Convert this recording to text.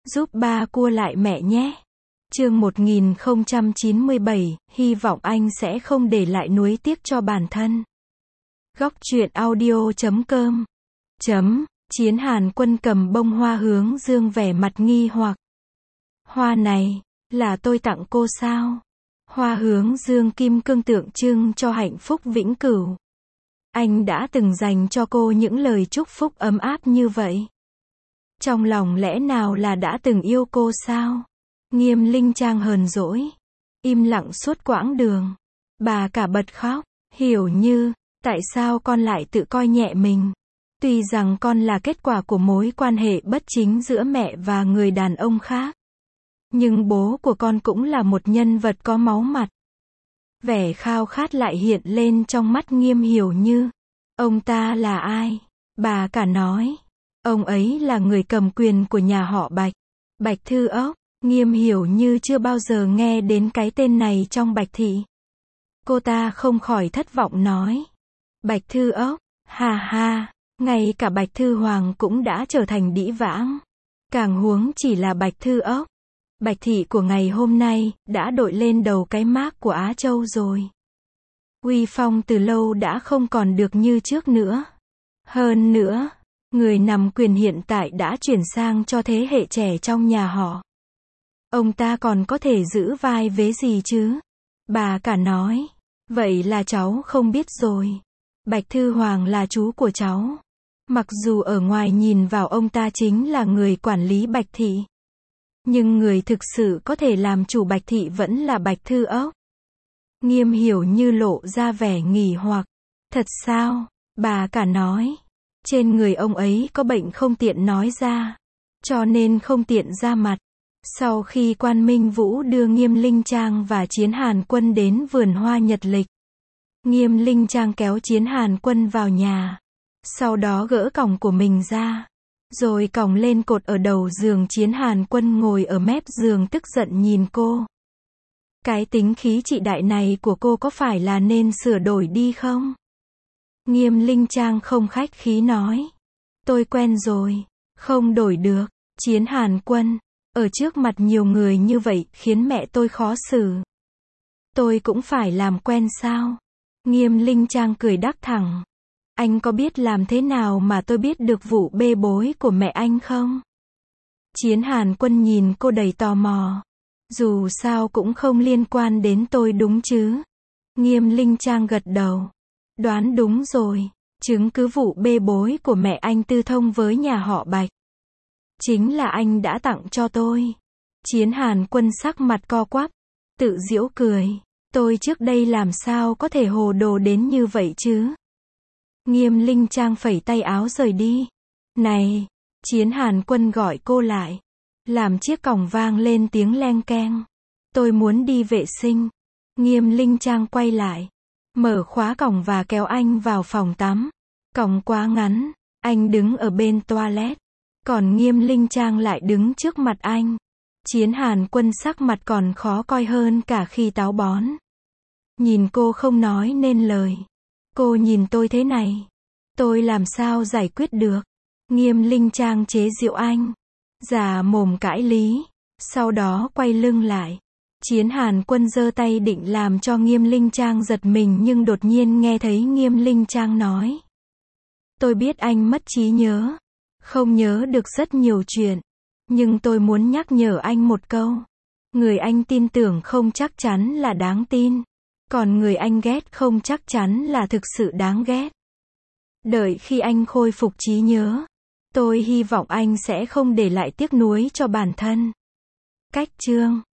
Giúp ba cua lại mẹ nhé. Chương 1097, hy vọng anh sẽ không để lại nuối tiếc cho bản thân. Góc truyện audio.com. Chiến Hàn Quân cầm bông hoa hướng dương vẻ mặt nghi hoặc. Hoa này, là tôi tặng cô sao? Hoa hướng dương kim cương tượng trưng cho hạnh phúc vĩnh cửu. Anh đã từng dành cho cô những lời chúc phúc ấm áp như vậy. Trong lòng lẽ nào là đã từng yêu cô sao? Nghiêm Linh Trang hờn dỗi, im lặng suốt quãng đường. Bà cả bật khóc, Hiểu Như, tại sao con lại tự coi nhẹ mình? Tuy rằng con là kết quả của mối quan hệ bất chính giữa mẹ và người đàn ông khác, nhưng bố của con cũng là một nhân vật có máu mặt. Vẻ khao khát lại hiện lên trong mắt Nghiêm Hiểu Như. Ông ta là ai? Bà cả nói, ông ấy là người cầm quyền của nhà họ Bạch. Bạch Thư Ốc. Nghiêm Hiểu Như chưa bao giờ nghe đến cái tên này trong Bạch thị. Cô ta không khỏi thất vọng nói. Bạch Thư Ốc, ha ha, ngay cả Bạch Thư Hoàng cũng đã trở thành đĩ vãng. Càng huống chỉ là Bạch Thư Ốc. Bạch thị của ngày hôm nay, đã đội lên đầu cái mác của Á Châu rồi. Uy phong từ lâu đã không còn được như trước nữa. Hơn nữa, người nắm quyền hiện tại đã chuyển sang cho thế hệ trẻ trong nhà họ. Ông ta còn có thể giữ vai vế gì chứ? Bà cả nói. Vậy là cháu không biết rồi. Bạch Thư Hoàng là chú của cháu. Mặc dù ở ngoài nhìn vào ông ta chính là người quản lý Bạch thị, nhưng người thực sự có thể làm chủ Bạch thị vẫn là Bạch Thư Ốc. Nghiêm Hiểu Như lộ ra vẻ nghỉ hoặc. Thật sao? Bà cả nói. Trên người ông ấy có bệnh không tiện nói ra, cho nên không tiện ra mặt. Sau khi Quan Minh Vũ đưa Nghiêm Linh Trang và Chiến Hàn Quân đến vườn hoa nhật lịch, Nghiêm Linh Trang kéo Chiến Hàn Quân vào nhà. Sau đó gỡ còng của mình ra, rồi còng lên cột ở đầu giường. Chiến Hàn Quân ngồi ở mép giường tức giận nhìn cô. Cái tính khí trị đại này của cô có phải là nên sửa đổi đi không? Nghiêm Linh Trang không khách khí nói. Tôi quen rồi, không đổi được. Chiến Hàn Quân, ở trước mặt nhiều người như vậy, khiến mẹ tôi khó xử. Tôi cũng phải làm quen sao? Nghiêm Linh Trang cười đắc thẳng. Anh có biết làm thế nào mà tôi biết được vụ bê bối của mẹ anh không? Chiến Hàn Quân nhìn cô đầy tò mò. Dù sao cũng không liên quan đến tôi đúng chứ? Nghiêm Linh Trang gật đầu. Đoán đúng rồi. Chứng cứ vụ bê bối của mẹ anh tư thông với nhà họ Bạch. Chính là anh đã tặng cho tôi. Chiến Hàn Quân sắc mặt co quắp, tự giễu cười. Tôi trước đây làm sao có thể hồ đồ đến như vậy chứ? Nghiêm Linh Trang phẩy tay áo rời đi. Này! Chiến Hàn Quân gọi cô lại. Làm chiếc còng vang lên tiếng leng keng. Tôi muốn đi vệ sinh. Nghiêm Linh Trang quay lại, mở khóa còng và kéo anh vào phòng tắm. Còng quá ngắn, anh đứng ở bên toilet, còn Nghiêm Linh Trang lại đứng trước mặt anh. Chiến Hàn Quân sắc mặt còn khó coi hơn cả khi táo bón. Nhìn cô không nói nên lời. Cô nhìn tôi thế này, tôi làm sao giải quyết được? Nghiêm Linh Trang chế giễu anh, già mồm cãi lý, sau đó quay lưng lại. Chiến Hàn Quân giơ tay định làm cho Nghiêm Linh Trang giật mình, nhưng đột nhiên nghe thấy Nghiêm Linh Trang nói. Tôi biết anh mất trí nhớ, không nhớ được rất nhiều chuyện, nhưng tôi muốn nhắc nhở anh một câu. Người anh tin tưởng không chắc chắn là đáng tin, còn người anh ghét không chắc chắn là thực sự đáng ghét. Đợi khi anh khôi phục trí nhớ, tôi hy vọng anh sẽ không để lại tiếc nuối cho bản thân. Cách chương